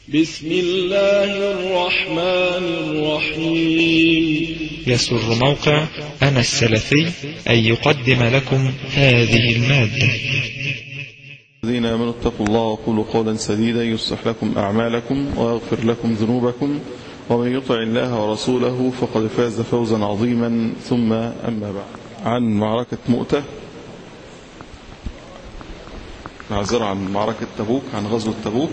بسم الله الرحمن الرحيم. يسر موقع أنا السلفي أن يقدم لكم هذه المادة. الذين آمنوا اتقوا الله وقولوا قولا سديدا يصلح لكم أعمالكم ويغفر لكم ذنوبكم ومن يطع الله ورسوله فقد فاز فوزا عظيما. ثم أما بعد، عن معركة مؤتة، نعذر عن معركة تبوك، عن غزوة تبوك.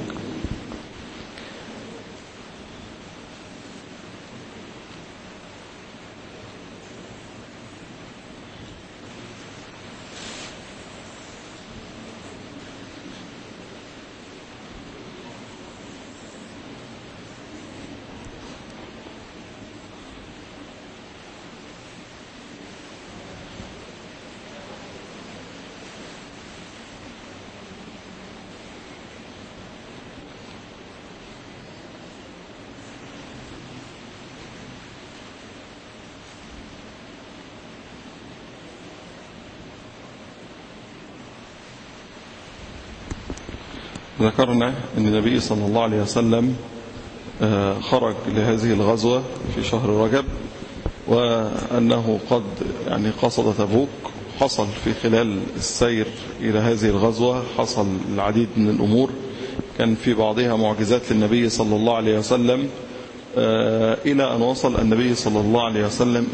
ذكرنا أن النبي صلى الله عليه وسلم خرج لهذه الغزوة في شهر رجب، وأنه قد قصد تبوك. حصل في خلال السير إلى هذه الغزوة حصل العديد من الأمور، كان في بعضها معجزات للنبي صلى الله عليه وسلم، إلى أن وصل النبي صلى الله عليه وسلم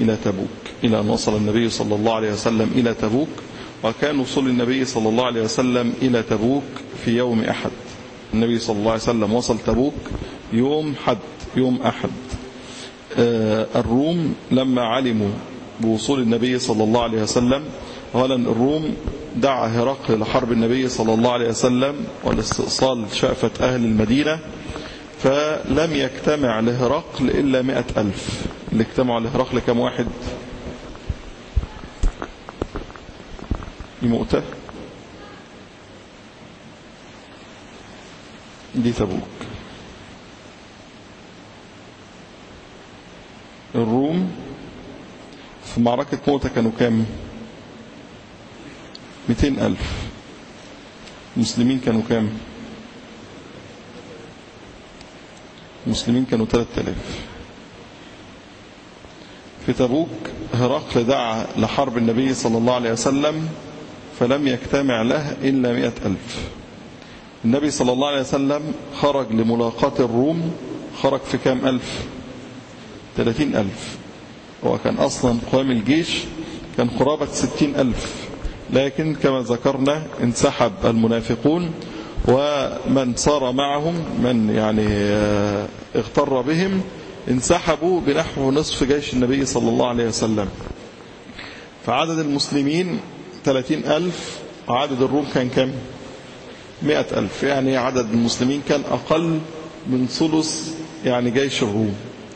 إلى تبوك. وكان وصول النبي صلى الله عليه وسلم إلى تبوك في يوم أحد. النبي صلى الله عليه وسلم وصل تبوك يوم أحد. الروم لما علموا بوصول النبي صلى الله عليه وسلم، أولا الروم دعا هرقل لحرب النبي صلى الله عليه وسلم والاستئصال شأفة أهل المدينة، فلم يجتمع لهرقل إلا 100,000. اللي اجتمعوا لهرقل كم واحد؟ مؤتة دي تبوك. الروم في معركة مؤتة كانوا كام؟ 200,000. المسلمين كانوا كام؟ المسلمين كانوا 3000. في تبوك هرقل دعا لحرب النبي صلى الله عليه وسلم فلم يجتمع له إلا 100,000. النبي صلى الله عليه وسلم خرج لملاقاة الروم، خرج في كام ألف؟ 30,000. وكان أصلا قوام الجيش كان قرابة 60,000، لكن كما ذكرنا انسحب المنافقون، ومن صار معهم من اغتر بهم انسحبوا بنحو نصف جيش النبي صلى الله عليه وسلم. فعدد المسلمين 30,000، وعدد الروم كان كم؟ 100,000. عدد المسلمين كان أقل من ثلث جيش الروم.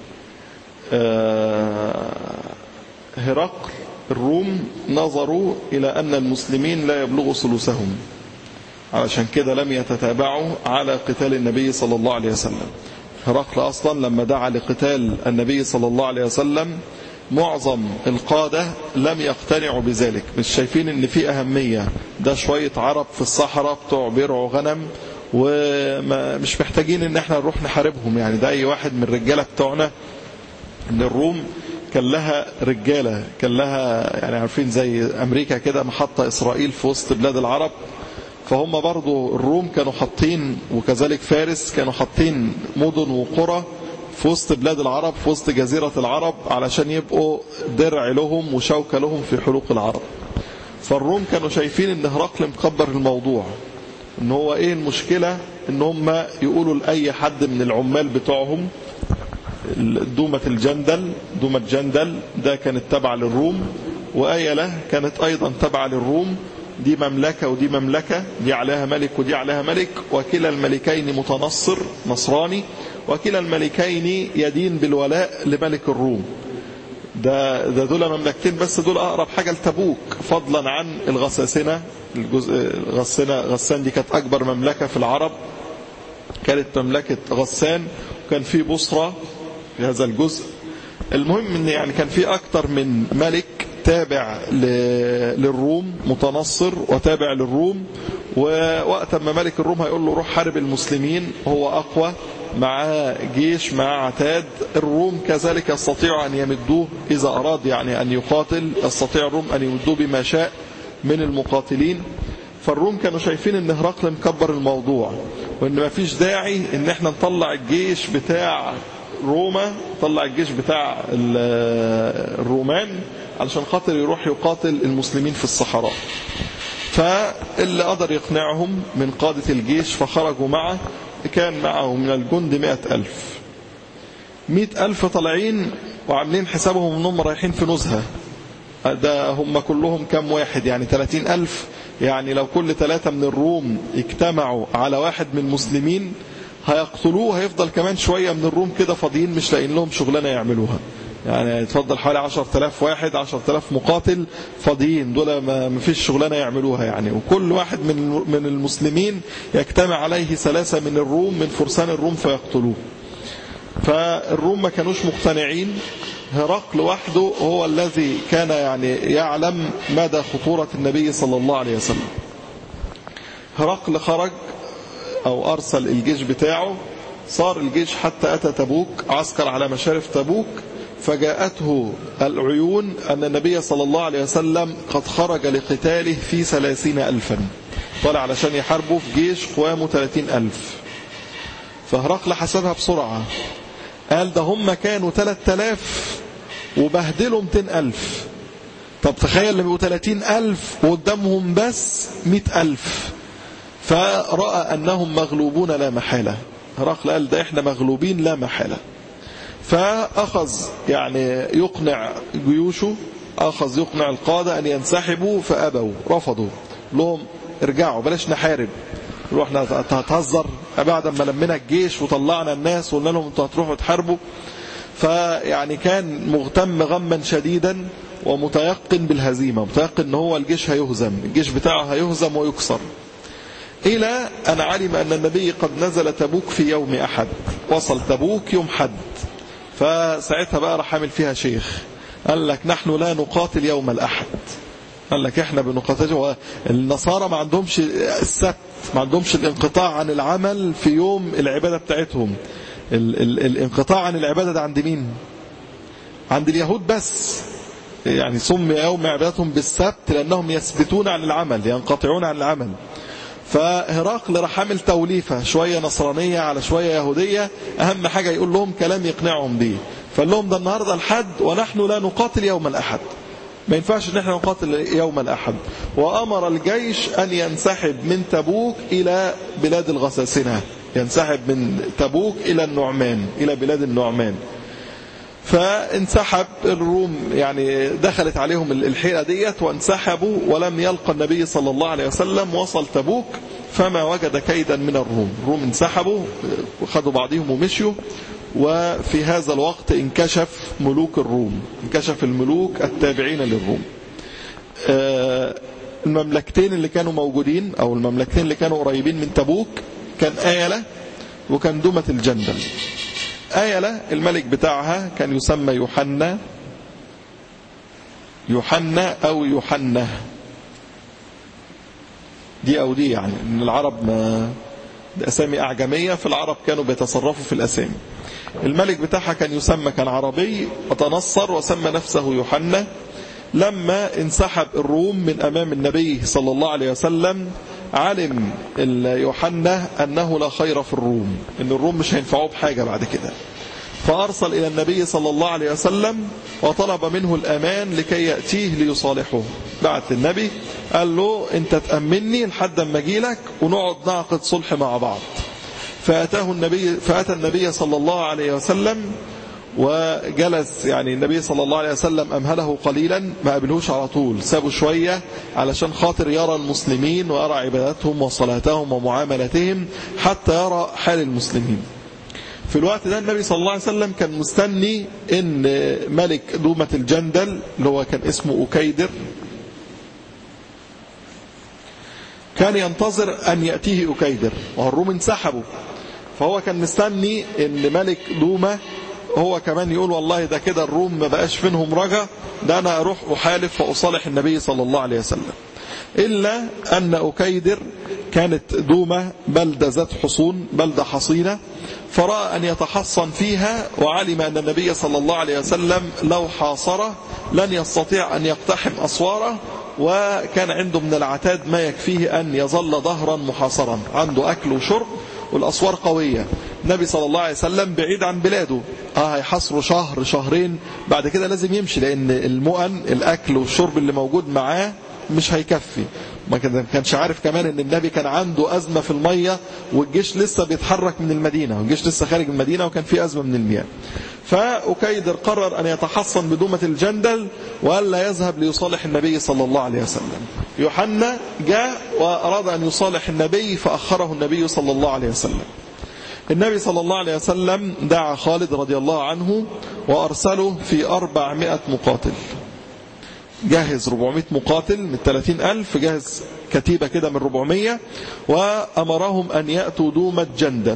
هرقل الروم نظروا إلى أن المسلمين لا يبلغوا ثلثهم، علشان كده لم يتتابعوا على قتال النبي صلى الله عليه وسلم. هرقل أصلا لما دعا لقتال النبي صلى الله عليه وسلم معظم القادة لم يقتنعوا بذلك، مش شايفين ان في أهمية، ده شوية عرب في الصحراء بتوع بيرعوا غنم ومش محتاجين ان احنا نروح نحاربهم. ده اي واحد من الرجالة بتوعنا. ان الروم كان لها رجالة، كان لها عارفين زي امريكا كده محطة اسرائيل في وسط بلاد العرب، فهم برضو الروم كانوا حاطين، وكذلك فارس كانوا حاطين مدن وقرى في وسط بلاد العرب، في وسط جزيرة العرب، علشان يبقوا درع لهم وشوكة لهم في حلوق العرب. فالروم كانوا شايفين ان هرقل مكبر الموضوع، ان هو ايه المشكلة ان هم يقولوا لأي حد من العمال بتوعهم دومة جندل ده كانت تبع للروم، وآيلة كانت أيضا تبع للروم. دي مملكة ودي مملكة، دي عليها ملك ودي عليها ملك، وكلا الملكين متنصر نصراني، وكلا الملكين يدين بالولاء لملك الروم. ده دول مملكتين، بس دول أقرب حاجة لتبوك، فضلا عن الغساسنة. غسان دي كانت أكبر مملكة في العرب، كانت مملكة غسان، وكان في بصرة في هذا الجزء. المهم ان كان في أكتر من ملك تابع للروم، متنصر وتابع للروم. ووقت ما ملك الروم هيقول له روح حارب المسلمين، هو أقوى معاه جيش، معاه عتاد. الروم كذلك يستطيع أن يمدوه إذا أراد يعني أن يقاتل، يستطيع الروم أن يمدوه بما شاء من المقاتلين. فالروم كانوا شايفين ان هرقل مكبر الموضوع، وان ما فيش داعي ان احنا نطلع الجيش بتاع روما، نطلع الجيش بتاع الرومان علشان خاطر يروح يقاتل المسلمين في الصحراء. فاللي قدر يقنعهم من قادة الجيش فخرجوا معه. كان معه من الجند 100,000 طالعين وعاملين حسابهم انهم رايحين في نزهة. ده هم كلهم كم واحد؟ يعني 30,000. يعني لو كل 3 من الروم اجتمعوا على واحد من المسلمين هيقتلوه، هيفضل كمان شوية من الروم كده فاضيين مش لاقين لهم شغلانة يعملوها. يعني يتفضل حوالي 10,000 واحد، 10,000 مقاتل فاضيين، دول ما فيش شغلانة يعملوها يعني. وكل واحد من المسلمين يجتمع عليه 3 من الروم، من فرسان الروم، فيقتلوه. فالروم ما كانوش مقتنعين. هرقل وحده هو الذي كان يعني يعلم مدى خطورة النبي صلى الله عليه وسلم. هرقل خرج أو أرسل الجيش بتاعه. صار الجيش حتى أتى تبوك، عسكر على مشارف تبوك. فجاءته العيون أن النبي صلى الله عليه وسلم قد خرج لقتاله في 30,000، طلع علشان يحاربه في جيش قوامه 30,000. فهرقل حسبها بسرعة، قال ده هم كانوا 3000 وبهدلوا 200,000. طب تخيل لما يبقوا 30,000 وقدامهم بس 100,000. فرأى أنهم مغلوبون لا محالة. هرقل قال ده احنا مغلوبين لا محالة. فأخذ يعني يقنع جيوشه، أخذ يقنع القادة أن ينسحبوا، فأبوا، رفضوا، لهم ارجعوا بلاش نحارب. روحنا هتهزر بعد ما لمنا الجيش وطلعنا الناس وقلنا لهم انتوا هتروحوا تحاربوا. فيعني كان مغتم غما شديدا ومتيقن بالهزيمة، متيقن ان هو الجيش هيهزم، الجيش بتاعه هيهزم ويكسر. إلى أن علم أن النبي قد نزل تبوك في يوم أحد، وصل تبوك يوم حد. فساعتها بقى راح عامل فيها شيخ، قال لك نحن لا نقاتل يوم الأحد. قال لك احنا بنقاتل. النصارى ما عندهمش السبت، ما عندهمش الانقطاع عن العمل في يوم العبادة بتاعتهم. الانقطاع عن العبادة ده عند مين؟ عند اليهود بس. يعني سمي يوم عبادتهم بالسبت لأنهم يثبتون عن العمل، ينقطعون عن العمل. فهرقل راح عامل توليفة، شوية نصرانية على شوية يهودية، أهم حاجة يقول لهم كلام يقنعهم بيه. فقال لهم ده النهاردة الحد ونحن لا نقاتل يوم الأحد، ما ينفعش ان احنا نقاتل يوم الأحد. وأمر الجيش أن ينسحب من تبوك إلى بلاد الغساسنة، ينسحب من تبوك إلى النعمان، إلى بلاد النعمان. فانسحب الروم، يعني دخلت عليهم الحيرة ديت وانسحبوا، ولم يلقى النبي صلى الله عليه وسلم. وصل تبوك فما وجد كيدا من الروم انسحبوا وخدوا بعضهم ومشيوا. وفي هذا الوقت انكشف ملوك الروم، انكشف الملوك التابعين للروم. المملكتين اللي كانوا موجودين أو المملكتين اللي كانوا قريبين من تبوك كان آيلة وكان دومة الجندل. آيلة الملك بتاعها كان يسمى يوحنا أو يوحنا، دي أو دي، يعني من العرب أسامي أعجمية، في العرب كانوا بيتصرفوا في الأسامي. الملك بتاعها كان يسمى، كان عربي وتنصر وسمى نفسه يوحنا. لما انسحب الروم من أمام النبي صلى الله عليه وسلم علم يوحنا أنه لا خير في الروم، أن الروم مش هينفعوه بحاجة بعد كده. فأرسل إلى النبي صلى الله عليه وسلم وطلب منه الأمان لكي يأتيه ليصالحه. بعت النبي قال له أنت تأمني لحد ما أجيلك ونقعد نعقد صلح مع بعض. فأتى النبي صلى الله عليه وسلم وجلس، يعني النبي صلى الله عليه وسلم أمهله قليلا، ما قابلهوش على طول، سابه شوية علشان خاطر يرى المسلمين ويرى عباداتهم وصلاتهم ومعاملتهم حتى يرى حال المسلمين. في الوقت ده النبي صلى الله عليه وسلم كان مستني ان ملك دومة الجندل اللي هو كان اسمه أكيدر كان ينتظر أن يأتيه أكيدر، والروم انسحبوا. فهو كان مستني ان ملك دومة هو كمان يقول والله ده كده الروم ما بقاش منهم رجا، ده أنا أروح أحالف وأصالح النبي صلى الله عليه وسلم. إلا أن أكيدر كانت دومة بلدة ذات حصون، بلدة حصينة، فرأى أن يتحصن فيها، وعلم أن النبي صلى الله عليه وسلم لو حاصره لن يستطيع أن يقتحم أسواره، وكان عنده من العتاد ما يكفيه أن يظل ظهرا محاصرا، عنده أكل وشرب والأسوار قوية. النبي صلى الله عليه وسلم بعيد عن بلاده، هيحصره شهر شهرين، بعد كده لازم يمشي، لأن المؤن الأكل والشرب اللي موجود معاه مش هيكفي. ما كانش عارف كمان ان النبي كان عنده أزمة في المية، والجيش لسه بيتحرك من المدينة، والجيش لسه خارج المدينة، وكان في أزمة من المياه. فأكيدر قرر أن يتحصن بدومة الجندل وألا يذهب ليصالح النبي صلى الله عليه وسلم. يوحنا جاء وأراد أن يصالح النبي، فأخره النبي صلى الله عليه وسلم. النبي صلى الله عليه وسلم دعا خالد رضي الله عنه وأرسله في 400 مقاتل، جهز 400 مقاتل من 30,000، جهز كتيبة كده من 400، وأمرهم أن يأتوا دومة جندل.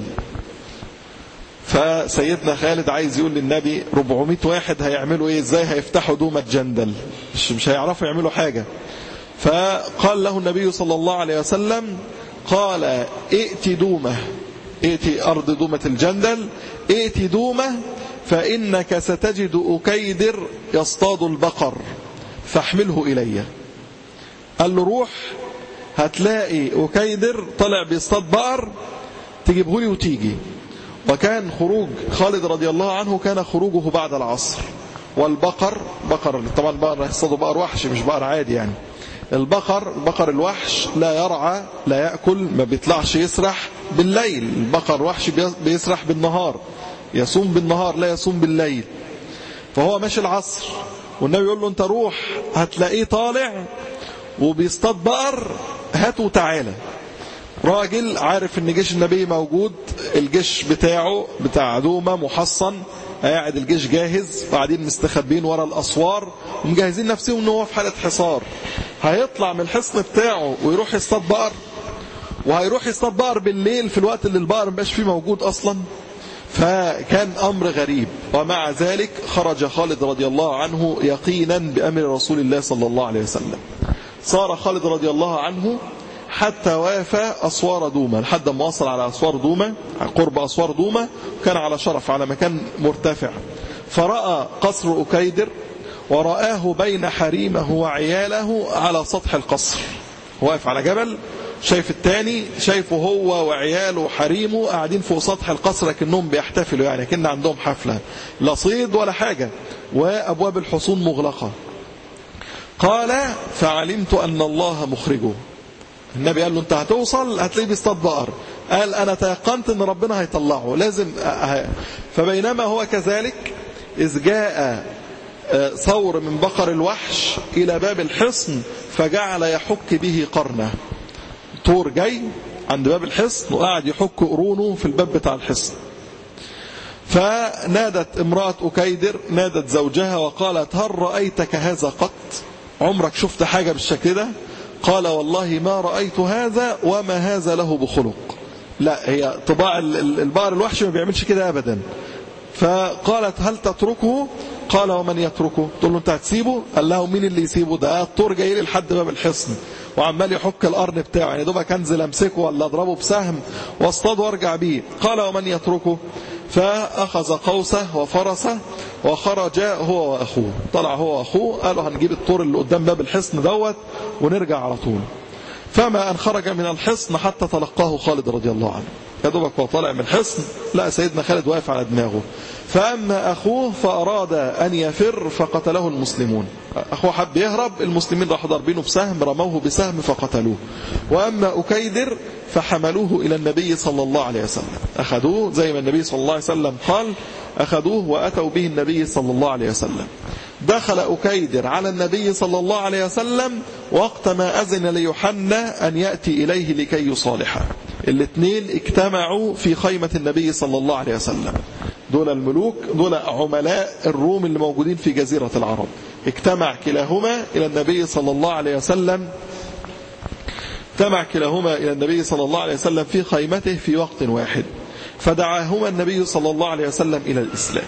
فسيدنا خالد عايز يقول للنبي 400 واحد هيعملوا ايه؟ ازاي هيفتحوا دومة جندل؟ مش هيعرفوا يعملوا حاجة. فقال له النبي صلى الله عليه وسلم، قال ائتي دومة، ائتي أرض دومة الجندل، ائتي دومة فإنك ستجد أكيدر يصطاد البقر فاحمله إلي. قال له روح هتلاقي أكيدر طلع بيصطاد بقر، تجيبه لي وتيجي. وكان خروج خالد رضي الله عنه كان خروجه بعد العصر، والبقر طبعا البقر يصطادوا بقر وحش مش بقر عادي يعني. البقر الوحش لا يرعى لا يأكل، ما بيطلعش يسرح بالليل. البقر وحش بيسرح بالنهار، يصوم بالنهار لا يصوم بالليل. فهو ماشي العصر والنبي يقول له انت روح هتلاقيه طالع وبيصطاد بقر، هاته وتعالى. راجل عارف ان جيش النبي موجود، الجيش بتاعه بتاع دومة محصن، قاعد الجيش جاهز، قاعدين مستخبين ورا الأسوار ومجهزين نفسهم ان هو في حالة حصار. هيطلع من الحصن بتاعه ويروح يصطاد بقر، وهيروح يصطاد بقر بالليل في الوقت اللي البقر مبقاش فيه موجود أصلا. فكان أمر غريب. ومع ذلك خرج خالد رضي الله عنه يقينا بأمر رسول الله صلى الله عليه وسلم. صار خالد رضي الله عنه حتى وافى أسوار دومة، لحد ما وصل على أسوار دومة، قرب أسوار دومة، وكان على شرف على مكان مرتفع. فرأى قصر أكيدر، ورآه بين حريمه وعياله على سطح القصر. واقف على جبل، شايف التاني، شايفه هو وعياله وحريمه قاعدين فوق سطح القصر كأنهم بيحتفلوا، يعني كأن عندهم حفلة، لا صيد ولا حاجة، وأبواب الحصون مغلقة. قال فعلمت أن الله مخرجه. النبي قال له انت هتوصل هتلاقيه بيصطاد بقر، قال انا تيقنت ان ربنا هيطلعه لازم. فبينما هو كذلك اذ جاء ثور من بقر الوحش الى باب الحصن فجعل يحك به قرنه. طور جاي عند باب الحصن وقاعد يحك قرونه في الباب بتاع الحصن. فنادت امرأة أكيدر، نادت زوجها وقالت هل رأيتك هذا قط؟ عمرك شفت حاجة بالشكل ده؟ قال والله ما رأيت هذا وما هذا له بخلق. لا، هي طباع البقر الوحش ما بيعملش كده أبدا. فقالت هل تتركه؟ قال ومن يتركه؟ تقول له انت هتسيبه؟ قال له مين اللي يسيبه؟ ده الطور جاي لي لحد باب الحصن وعمال يحك القرن بتاعه، يعني دوبك انزل امسكه ولا اضربه بسهم واصطاد وارجع بيه. قال ومن يتركه؟ فأخذ قوسه وفرسه وخرج هو وأخوه. طلع هو وأخوه، قالوا هنجيب الطور اللي قدام باب الحصن دوت ونرجع على طول. فما أن خرج من الحصن حتى تلقاه خالد رضي الله عنه. يا دوبك هو طالع من الحصن لا سيدنا خالد واقف على دماغه. فأما أخوه فأراد أن يفر فقتله المسلمون. أخوه حب يهرب، المسلمين راحوا ضاربينه بسهم، رموه بسهم فقتلوه. وأما أكيدر فحملوه إلى النبي صلى الله عليه وسلم، أخذوه زي ما النبي صلى الله عليه وسلم قال، أخذوه وأتوا به النبي صلى الله عليه وسلم. دخل أكيدر على النبي صلى الله عليه وسلم وقت ما أذن ليوحنا أن يأتي إليه لكي يصالحه. الاثنين اجتمعوا في خيمة النبي صلى الله عليه وسلم. دول الملوك، دول عملاء الروم اللي موجودين في جزيرة العرب، اجتمع كلاهما إلى النبي صلى الله عليه وسلم، اجتمع كلاهما إلى النبي صلى الله عليه وسلم في خيمته في وقت واحد. فدعاهما النبي صلى الله عليه وسلم إلى الإسلام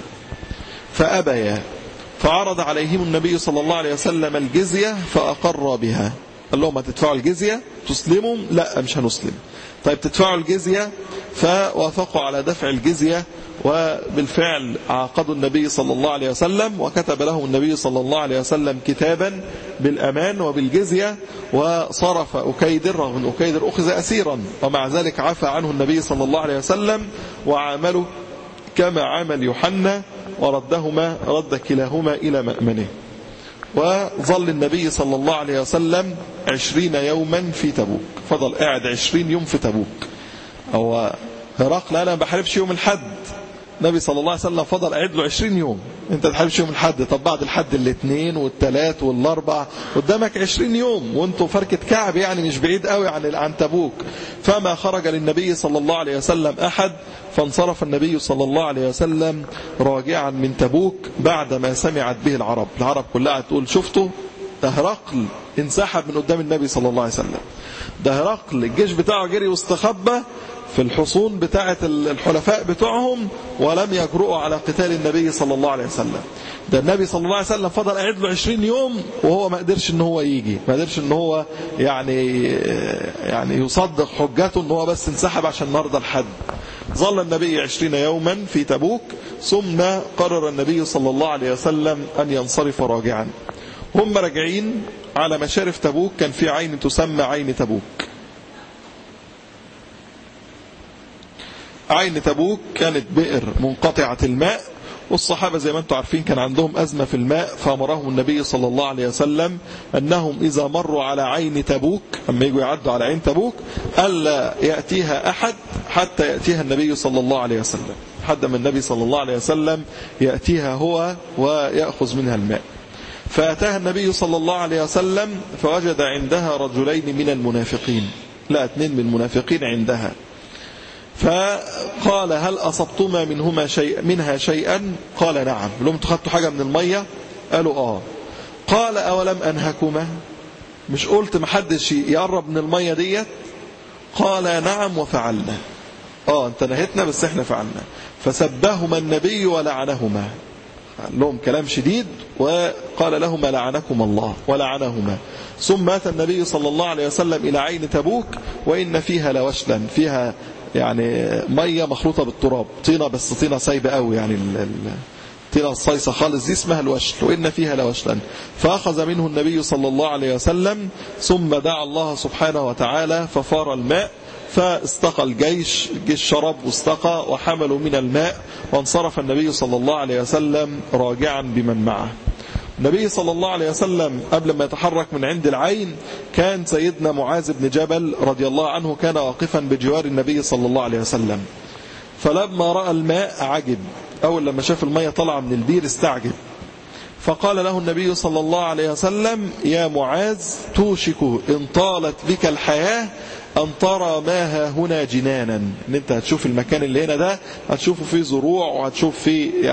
فأبيا، فعرض عليهم النبي صلى الله عليه وسلم الجزية فأقر بها. قال لهم هتدفعوا الجزية تسلموا؟ لا مش هنسلم. طيب تدفعوا الجزية؟ فوافقوا على دفع الجزية، وبالفعل عاقدوا النبي صلى الله عليه وسلم، وكتب لهم النبي صلى الله عليه وسلم كتابا بالأمان وبالجزية، وصرف أكيدر، رغم أن أكيدر أخذ أسيرا، ومع ذلك عفى عنه النبي صلى الله عليه وسلم وعامله كما عامل يوحنا، رد كلاهما إلى مأمنه. وظل النبي صلى الله عليه وسلم 20 يوما في تبوك، فضل قاعد 20 يوم في تبوك. هو هرقل أنا ما بحاربش يوم الحد، النبي صلى الله عليه وسلم فضل قاعد له 20 يوم. انت تحاربش يوم الحد، طب بعد الحد الاثنين والثلاث والاربع قدامك 20 يوم، وانتوا فركة كعب يعني مش بعيد قوي عن تبوك. فما خرج للنبي صلى الله عليه وسلم أحد، فانصرف النبي صلى الله عليه وسلم راجعا من تبوك بعدما سمعت به العرب كلها تقول شفتوا ده هرقل انسحب من قدام النبي صلى الله عليه وسلم، ده هرقل الجيش بتاعه جري واستخبى في الحصون بتاعة الحلفاء بتوعهم ولم يجرؤوا على قتال النبي صلى الله عليه وسلم. ده النبي صلى الله عليه وسلم فضل قاعد له 20 يوم وهو ما قدرش ان هو يجي، ما قدرش ان هو يعني يصدق حجته ان هو بس انسحب عشان نرضى الحد. ظل النبي 20 يوما في تبوك، ثم قرر النبي صلى الله عليه وسلم أن ينصرف راجعا. هم راجعين على مشارف تبوك كان في عين تسمى عين تبوك. عين تبوك كانت بئر منقطعة الماء، والصحابة زي ما انتم عارفين كان عندهم أزمة في الماء، فأمرهم النبي صلى الله عليه وسلم أنهم إذا مروا على عين تبوك، أما يجوا يعدوا على عين تبوك، ألا يأتيها أحد حتى يأتيها النبي صلى الله عليه وسلم، حتى من النبي صلى الله عليه وسلم يأتيها هو ويأخذ منها الماء. فأتاها النبي صلى الله عليه وسلم فوجد عندها رجلين من المنافقين، لا 2 من المنافقين عندها، فقال هل أصبتما منها شيئا؟ قال نعم. لهم تخطوا حاجة من المية؟ قالوا قال أولم أنهكما؟ مش قلت محدش يقرب من المية ديت؟ قال نعم وفعلنا. انت نهيتنا بس احنا فعلنا. فسبهما النبي ولعنهما، لهم كلام شديد وقال لهما لعنكم الله ولعنهما. ثم أتى النبي صلى الله عليه وسلم إلى عين تبوك وإن فيها لوشلا، فيها يعني مية مخلوطة بالتراب، طينة بس طينة سايبة قوي، يعني الطينة الصيصة خالص دي اسمها الوشل، وإن فيها لوشلا. فأخذ منه النبي صلى الله عليه وسلم، ثم دعا الله سبحانه وتعالى ففار الماء، فاستقى الجيش شرب واستقى وحملوا من الماء، وانصرف النبي صلى الله عليه وسلم راجعا بمن معه. النبي صلى الله عليه وسلم قبل ما يتحرك من عند العين كان سيدنا معاذ بن جبل رضي الله عنه كان واقفا بجوار النبي صلى الله عليه وسلم، فلما رأى الماء عجب، أول لما شاف الماء طلع من البير استعجب، فقال له النبي صلى الله عليه وسلم يا معاذ توشك إن طالت بك الحياة أن ترى ما هنا جنانا، ان انت هتشوف المكان اللي هنا ده هتشوفه فيه زروع، وهتشوف فيه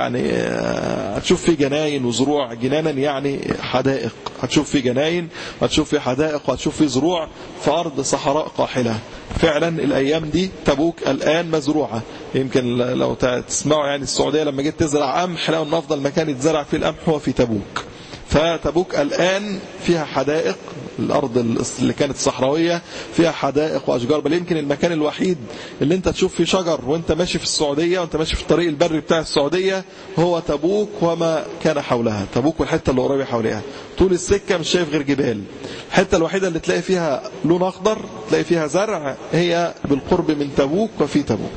هتشوف فيه جناين وزروع، جنانا يعني حدائق، هتشوف فيه جناين وهتشوف فيه حدائق وهتشوف فيه زروع في أرض صحراء قاحلة. فعلا الأيام دي تبوك الآن مزروعة، يمكن لو تسمعوا يعني السعودية لما جيت تزرع قمح لقوا ان أفضل مكان يتزرع فيه القمح هو في تبوك. فتبوك الآن فيها حدائق، الأرض اللي كانت صحراوية فيها حدائق وأشجار، بل يمكن المكان الوحيد اللي انت تشوف فيه شجر وانت ماشي في السعودية وانت ماشي في الطريق البري بتاع السعودية هو تبوك وما كان حولها. تبوك والحتة اللي قريبة حولها طول السكة مش شايف غير جبال. الحتة الوحيدة اللي تلاقي فيها لون أخضر تلاقي فيها زرع هي بالقرب من تبوك وفي تبوك.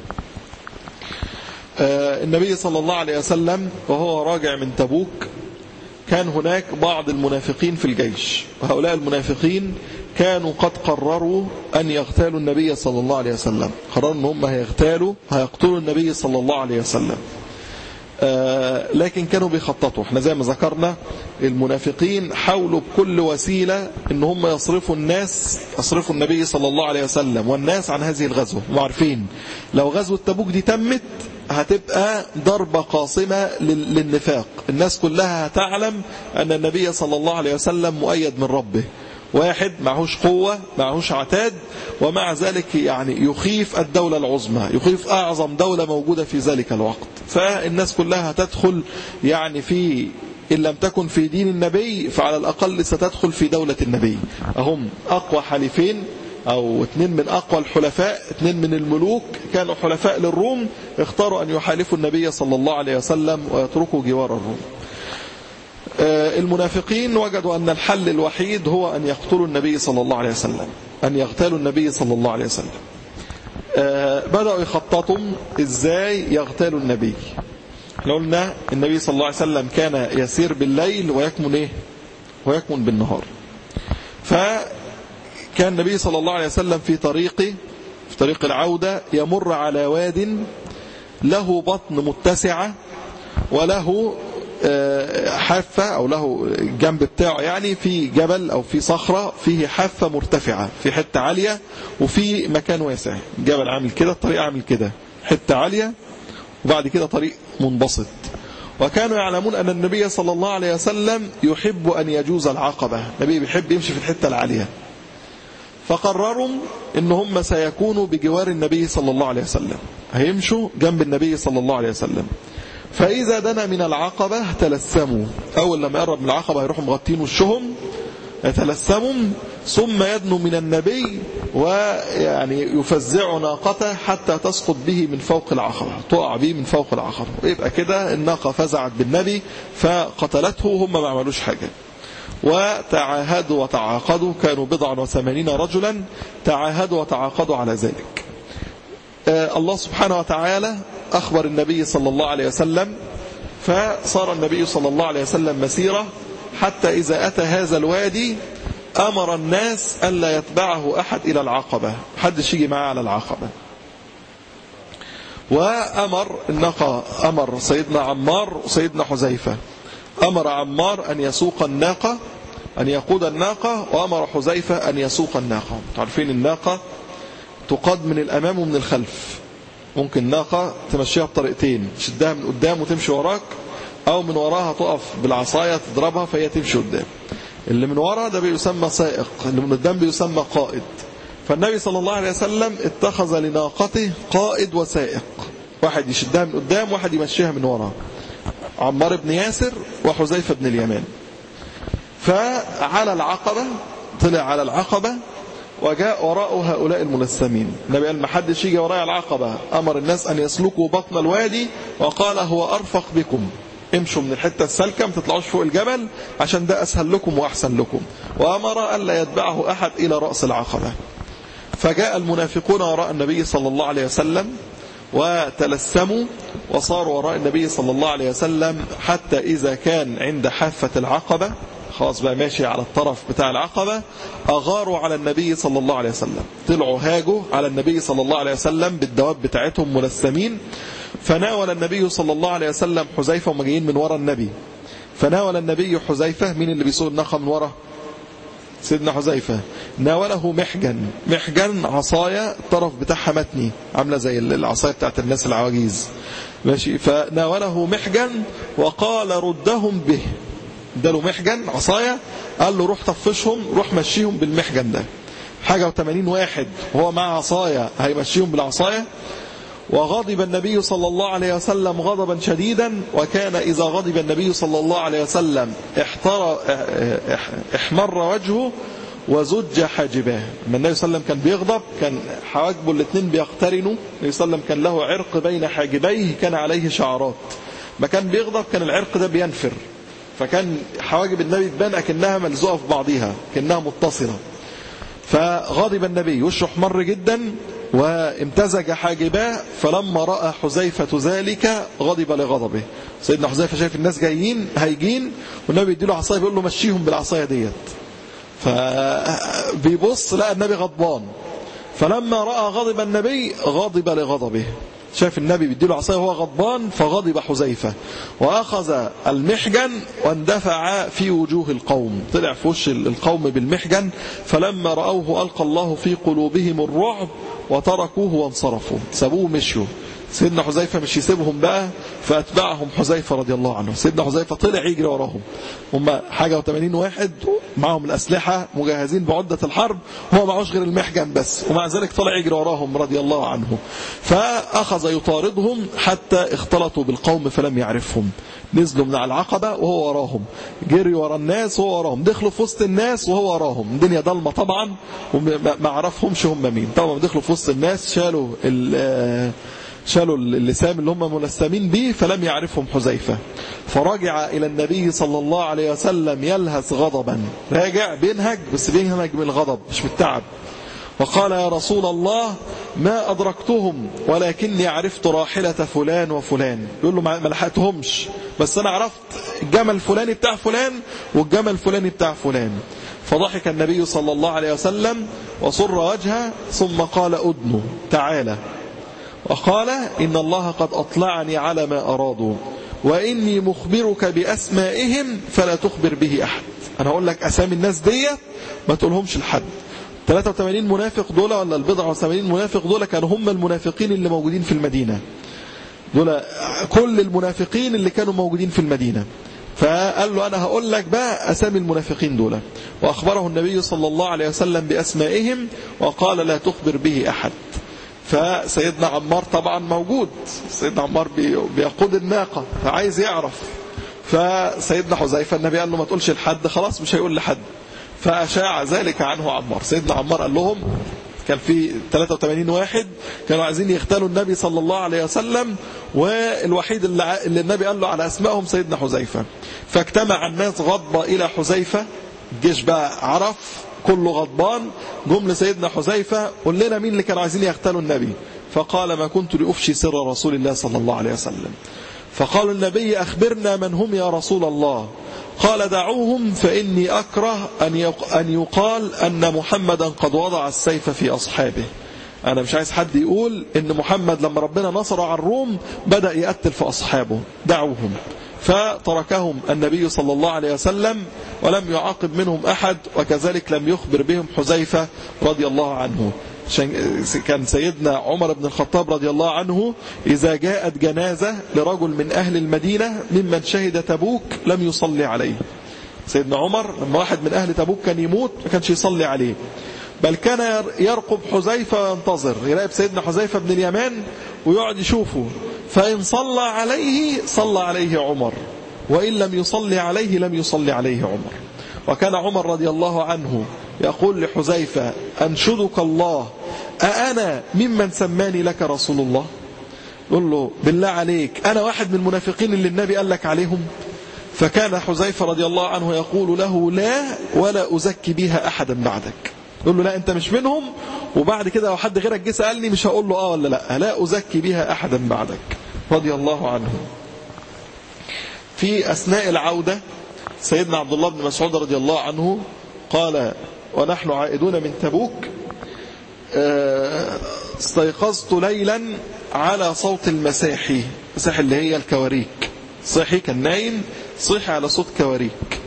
النبي صلى الله عليه وسلم وهو راجع من تبوك كان هناك بعض المنافقين في الجيش، وهؤلاء المنافقين كانوا قد قرروا أن يغتالوا النبي صلى الله عليه وسلم، قرروا أن هم هيقتلوا النبي صلى الله عليه وسلم. لكن كانوا بيخططوا. احنا زي ما ذكرنا المنافقين حاولوا بكل وسيلة ان هم يصرفوا النبي صلى الله عليه وسلم والناس عن هذه الغزوة، وعارفين لو غزوة تبوك دي تمت هتبقى ضربة قاصمة للنفاق، الناس كلها هتعلم أن النبي صلى الله عليه وسلم مؤيد من ربه، واحد معهوش قوة معهوش عتاد، ومع ذلك يعني يخيف الدولة العظمى، يخيف أعظم دولة موجودة في ذلك الوقت. فالناس كلها هتدخل يعني في إن لم تكن في دين النبي فعلى الأقل ستدخل في دولة النبي. هم أقوى حليفين أو 2 من أقوى الحلفاء، 2 من الملوك كانوا حلفاء للروم، اختاروا أن يحالفوا النبي صلى الله عليه وسلم ويتركوا جوار الروم. المنافقين وجدوا أن الحل الوحيد هو أن يقتلوا النبي صلى الله عليه وسلم، أن يغتالوا النبي صلى الله عليه وسلم. بدأوا يخططوا إزاي يغتالوا النبي. احنا قلنا النبي صلى الله عليه وسلم كان يسير بالليل ويكمن بالنهار. فكان النبي صلى الله عليه وسلم في طريق العودة يمر على واد له بطن متسعة وله حافة أو له جنب بتاعه، يعني في جبل أو في صخرة فيه حافة مرتفعة في حتة عالية وفي مكان واسع. جبل عامل كده، الطريق عامل كده، حتة عالية وبعد كده طريق منبسط. وكانوا يعلمون أن النبي صلى الله عليه وسلم يحب أن يجوز العقبة، النبي بيحب يمشي في الحتة العالية. فقرروا أن هم سيكونوا بجوار النبي صلى الله عليه وسلم، هيمشوا جنب النبي صلى الله عليه وسلم. فإذا دنا من العقبة تلسموا، أول لما يقرب من العقبة يروحوا مغطين وشهم يتلسموا، ثم يدنوا من النبي ويعني يفزعوا ناقته حتى تسقط به من فوق العقبة، تقع به من فوق العقبة، ويبقى كده الناقة فزعت بالنبي فقتلته وهم ما عملوش حاجة. وتعاهدوا وتعاقدوا، كانوا 89 رجلا تعاهدوا وتعاقدوا على ذلك. الله سبحانه وتعالى أخبر النبي صلى الله عليه وسلم، فصار النبي صلى الله عليه وسلم مسيرة حتى إذا أتى هذا الوادي أمر الناس ألا يتبعه أحد إلى العقبة، حدش يجي معه على العقبة. أمر سيدنا عمار وسيدنا حذيفة، أمر عمار أن يسوق الناقة، أن يقود الناقة، وأمر حذيفة أن يسوق الناقة. تعرفين الناقة تقاد من الأمام ومن الخلف، ممكن الناقة تمشيها بطريقتين، تشدها من قدام وتمشي وراك، أو من وراها تقف بالعصاية تضربها فهي تمشي قدام. اللي من وراء ده بيسمى سائق، اللي من قدام بيسمى قائد. فالنبي صلى الله عليه وسلم اتخذ لناقته قائد وسائق، واحد يشدها من قدام واحد يمشيها من وراء، عمار بن ياسر وحذيفة بن اليمان. فعلى العقبة، طلع على العقبة وجاء وراءه هؤلاء الملثمين. النبي قال ما حدش يجي وراء العقبة، أمر الناس أن يسلكوا بطن الوادي وقال هو أرفق بكم، امشوا من الحتة السالكة ما تطلعوش فوق الجبل عشان ده أسهل لكم وأحسن لكم. وأمر ألا يتبعه أحد إلى رأس العقبة. فجاء المنافقون وراء النبي صلى الله عليه وسلم وتلسموا وصاروا وراء النبي صلى الله عليه وسلم حتى إذا كان عند حافة العقبة، خلاص بقى ماشي على الطرف بتاع العقبة، أغاروا على النبي صلى الله عليه وسلم، طلعوا هاجوا على النبي صلى الله عليه وسلم بالدواب بتاعتهم ملثمين. فناول النبي صلى الله عليه وسلم حذيفة وهم جايين من وراء النبي، فناول النبي حذيفة، مين اللي بيسوق الناقة من وراء؟ سيدنا حذيفة. ناوله محجن عصاية الطرف بتاعها متني، عاملة زي العصاية بتاعت الناس العواجيز، ماشي. فناوله محجن وقال ردهم به، اداله محجن عصاية، قال له روح طفشهم، روح مشيهم بالمحجن ده. حاجة و80 واحد وهو معه عصاية هيمشيهم بالعصاية. وغضب النبي صلى الله عليه وسلم غضبا شديدا، وكان إذا غضب النبي صلى الله عليه وسلم احمر وجهه وزج حاجباه. لما النبي صلى الله عليه وسلم كان بيغضب كان حواجبه الاثنين بيقترنوا. النبي صلى الله عليه وسلم كان له عرق بين حاجبيه كان عليه شعرات، ما كان بيغضب كان العرق ده بينفر، فكان حواجب النبي تبان كأنها ملزوقة في بعضها كأنها متصلة. فغضب النبي وشه احمر جدا وامتزج حاجباه. فلما رأى حذيفة ذلك غضب لغضبه. سيدنا حذيفة شايف الناس جايين هيجين والنبي يديله عصاية بيقول له مشيهم بالعصاية ديت، فبيبص لقى النبي غضبان. فلما رأى غضب النبي غضب لغضبه، شاف النبي بيديله عصاية وهو غضبان فغضب حذيفة وأخذ المحجن واندفع في وجوه القوم، طلع في وش القوم بالمحجن. فلما رأوه ألقى الله في قلوبهم الرعب وتركوه وانصرفوا، سابوه مشوا. سيدنا حذيفة مش يسيبهم بقى، فأتبعهم حذيفة رضي الله عنه. سيدنا حذيفة طلع يجري وراهم، هم حاجة و80 واحد معهم الأسلحة مجهزين بعدة الحرب، هو معوش غير المحجن بس، ومع ذلك طلع يجري وراهم رضي الله عنه. فأخذ يطاردهم حتى اختلطوا بالقوم فلم يعرفهم. نزلوا من على العقبة وهو وراهم، جري ورا الناس وهو وراهم، دخلوا في وسط الناس وهو وراهم، الدنيا ضلمة طبعا وما عرفهمش هم مين. طبعا دخلوا في وسط الناس، شالوا اللسام اللي هم ملسمين به فلم يعرفهم حذيفة. فرجع إلى النبي صلى الله عليه وسلم يلهث غضبا، راجع بينهج بس بينهج من الغضب مش بالتعب. وقال يا رسول الله ما أدركتهم ولكني عرفت راحلة فلان وفلان. يقول له ما لحقتهمش، بس أنا عرفت الجمل الفلاني بتاع فلان والجمل الفلاني بتاع فلان. فضحك النبي صلى الله عليه وسلم وصر وجهه ثم قال أدنوا تعالى، وقال إن الله قد أطلعني على ما أرادوا وإني مخبرك بأسمائهم فلا تخبر به أحد. أنا أقول لك أسامي الناس دي ما تقولهمش لحد. 83 منافق دول ولا البضع و80 منافق دول كانوا هم المنافقين اللي موجودين في المدينة، دول كل المنافقين اللي كانوا موجودين في المدينة. فقال له أنا هقول لك بقى أسامي المنافقين دول، وأخبره النبي صلى الله عليه وسلم بأسمائهم وقال لا تخبر به أحد. فسيدنا عمار طبعا موجود، سيدنا عمار بيقود الناقة فعايز يعرف. فسيدنا حذيفة النبي قال له ما تقولش لحد، خلاص مش هيقول لحد. فأشاع ذلك عنه عمار. سيدنا عمار قال لهم، كان في 83 واحد كانوا عايزين يختالوا النبي صلى الله عليه وسلم، والوحيد اللي النبي قال له على أسمائهم سيدنا حذيفة. فاجتمع الناس غضبة إلى حذيفة، الجيش بقى عرف كله غضبان، جم لسيدنا حذيفة قل لنا مين اللي كانوا عايزين يختالوا النبي. فقال ما كنت لأفشي سر رسول الله صلى الله عليه وسلم. فقالوا النبي أخبرنا من هم يا رسول الله. قال دعوهم فإني أكره أن يقال أن محمدا قد وضع السيف في أصحابه. أنا مش عايز حد يقول إن محمد لما ربنا نصره على الروم بدأ يقتل في أصحابه، دعوهم. فتركهم النبي صلى الله عليه وسلم ولم يعاقب منهم أحد، وكذلك لم يخبر بهم حذيفة رضي الله عنه. كان سيدنا عمر بن الخطاب رضي الله عنه إذا جاءت جنازة لرجل من أهل المدينة ممن شهد تبوك لم يصلي عليه. سيدنا عمر لما واحد من أهل تبوك كان يموت ما كانش يصلي عليه، بل كان يرقب حذيفة وينتظر، يراقب سيدنا حذيفة بن اليمان ويقعد يشوفه، فإن صلى عليه صلى عليه عمر، وإن لم يصلي عليه لم يصلي عليه عمر. وكان عمر رضي الله عنه يقول لحذيفة أنشدك الله أأنا ممن سماني لك رسول الله؟ يقول له بالله عليك أنا واحد من المنافقين اللي النبي قال لك عليهم؟ فكان حذيفة رضي الله عنه يقول له لا ولا أزكي بها أحدا بعدك. يقول له لا أنت مش منهم، وبعد كده لو حد غيرك جه سألني مش هقول له ولا لا، لا أزكي بها أحدا بعدك رضي الله عنه. في أثناء العودة سيدنا عبد الله بن مسعود رضي الله عنه قال ونحن عائدون من تبوك استيقظت ليلا على صوت المساحي، المساحي اللي هي الكواريك، صحي كان نايم صحي على صوت كواريك.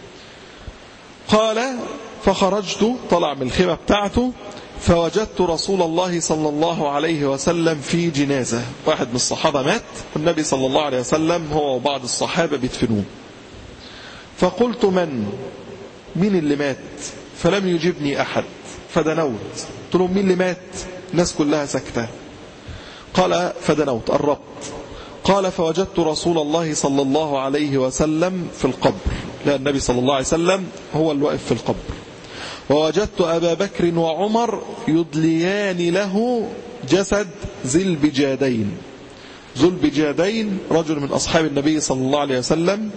قال فخرجت، طلع من الخيمة بتاعته، فوجدت رسول الله صلى الله عليه وسلم في جنازة، واحد من الصحابة مات والنبي صلى الله عليه وسلم هو وبعض الصحابة بيدفنوه. فقلت مين اللي مات؟ فلم يجبني أحد، فدنوت قلت لهم مين اللي مات؟ الناس كلها سكتة. قال فدنوت قربت، قال فوجدت رسول الله صلى الله عليه وسلم في القبر، لأن النبي صلى الله عليه وسلم هو الواقف في القبر. ووجدت أبا بكر وعمر يدليان له جسد ذي البجادين. ذو البجادين رجل من أصحاب النبي صلى الله عليه وسلم،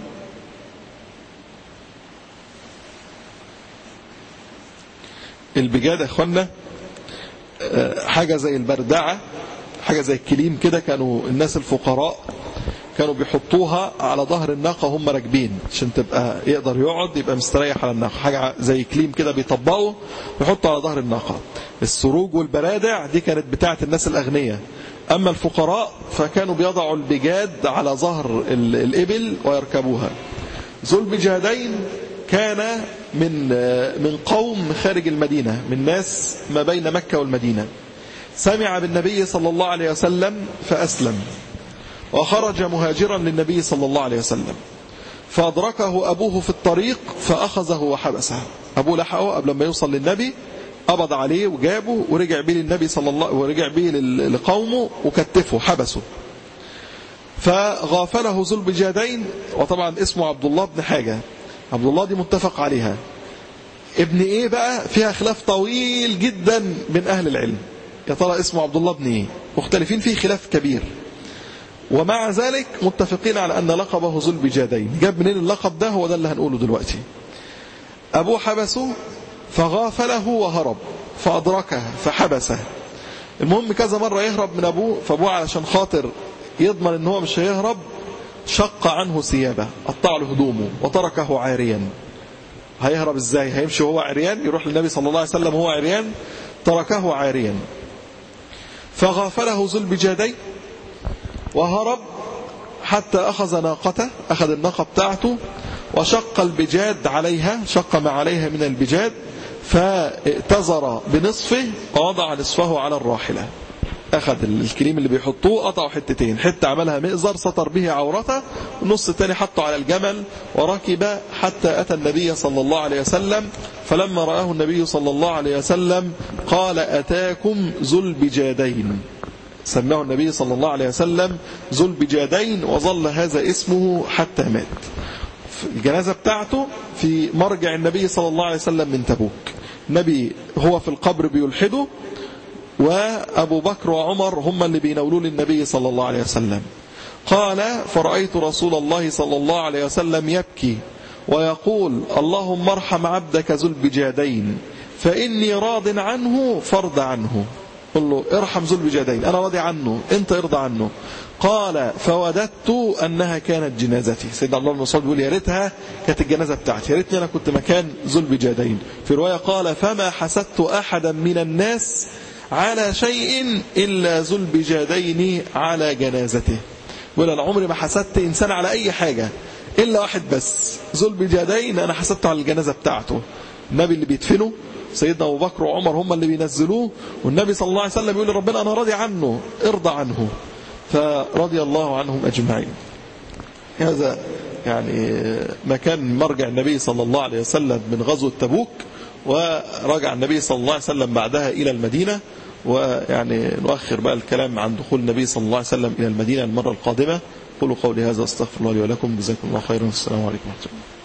البجاد يا اخوانا حاجة زي البردعة، حاجة زي الكليم كده، كانوا الناس الفقراء كانوا بيحطوها على ظهر الناقة هم راكبين عشان تبقى يقدر يقعد يبقى مستريح على الناقة، حاجة زي كليم كده بيطبقوا ويحطوا على ظهر الناقة. السروج والبرادع دي كانت بتاعة الناس الأغنياء، أما الفقراء فكانوا بيضعوا البجاد على ظهر الإبل ويركبوها. ذو البجادين كان من قوم خارج المدينة، من ناس ما بين مكة والمدينة. سمع بالنبي صلى الله عليه وسلم فأسلم، وخرج مهاجرا للنبي صلى الله عليه وسلم، فأدركه أبوه في الطريق فأخذه وحبسه. أبوه لحقه قبل ما يوصل للنبي، قبض عليه وجابه ورجع به للنبي صلى الله ورجع به لقومه وكتفه حبسه. فغافله ذو البجادين، وطبعا اسمه عبد الله بن حاجة، عبد الله دي متفق عليها. ابن ايه بقى فيها خلاف طويل جدا بين اهل العلم، يا ترى اسمه عبد الله بن ايه، مختلفين فيه خلاف كبير، ومع ذلك متفقين على ان لقبه ذو البجادين. جاب منين اللقب ده؟ هو ده اللي هنقوله دلوقتي. ابوه حبسه فغافله وهرب فأدركه فحبسه. المهم كذا مرة يهرب من أبوه، فأبوه علشان خاطر يضمن ان هو مش هيهرب شق عنه ثيابه، قطع له هدومه وتركه عاريا. هيهرب ازاي؟ هيمشي وهو عريان؟ يروح للنبي صلى الله عليه وسلم وهو عريان؟ تركه عاريا. فغافله ذو البجادين وهرب حتى أخذ ناقته، أخذ الناقة بتاعته وشق البجاد عليها، شق ما عليها من البجاد، فاتزر بنصفه ووضع نصفه على الراحلة. أخذ الكليم اللي بيحطوه قطعوا حتتين، حتة عملها مئزر سطر به عورته، والنص الثاني حطه على الجمل وركب حتى أتى النبي صلى الله عليه وسلم. فلما رآه النبي صلى الله عليه وسلم قال أتاكم ذو البجادين، سماه النبي صلى الله عليه وسلم ذو البجادين، وظل هذا اسمه حتى مات. الجنازة بتاعته في مرجع النبي صلى الله عليه وسلم من تبوك. النبي هو في القبر بيلحده، وأبو بكر وعمر هم اللي بينولوا للنبي صلى الله عليه وسلم. قال فرأيت رسول الله صلى الله عليه وسلم يبكي ويقول اللهم ارحم عبدك ذو البجادين فإني راض عنه فارض عنه. قل له ارحم ذو البجادين، أنا راضي عنه، أنت ارضى عنه. قال فوددت أنها كانت جنازتي. سيدنا عبد الله بن مسعود بيقول يا ريتها كانت الجنازة بتاعتي، يا ريتني أنا كنت مكان ذو البجادين. في رواية قال فما حسدت أحدا من الناس على شيء إلا ذو البجادين على جنازته. ولا أنا عمري ما حسدت إنسان على أي حاجة إلا واحد بس، ذو البجادين أنا حسدته على الجنازة بتاعته. النبي اللي بيدفنه سيدنا أبو بكر وعمر هم اللي بينزلوه، والنبي صلى الله عليه وسلم يقول لربنا أنا راضي عنه ارضى عنه، فرضي الله عنهم أجمعين. هذا يعني مكان مرجع النبي صلى الله عليه وسلم من غزوة تبوك، ورجع النبي صلى الله عليه وسلم بعدها إلى المدينة. ويعني نؤخر بقى الكلام عن دخول النبي صلى الله عليه وسلم إلى المدينة المرة القادمة. قولوا قولي هذا، استغفر الله لي ولكم، جزاكم الله خيرا، السلام عليكم ورحمة الله.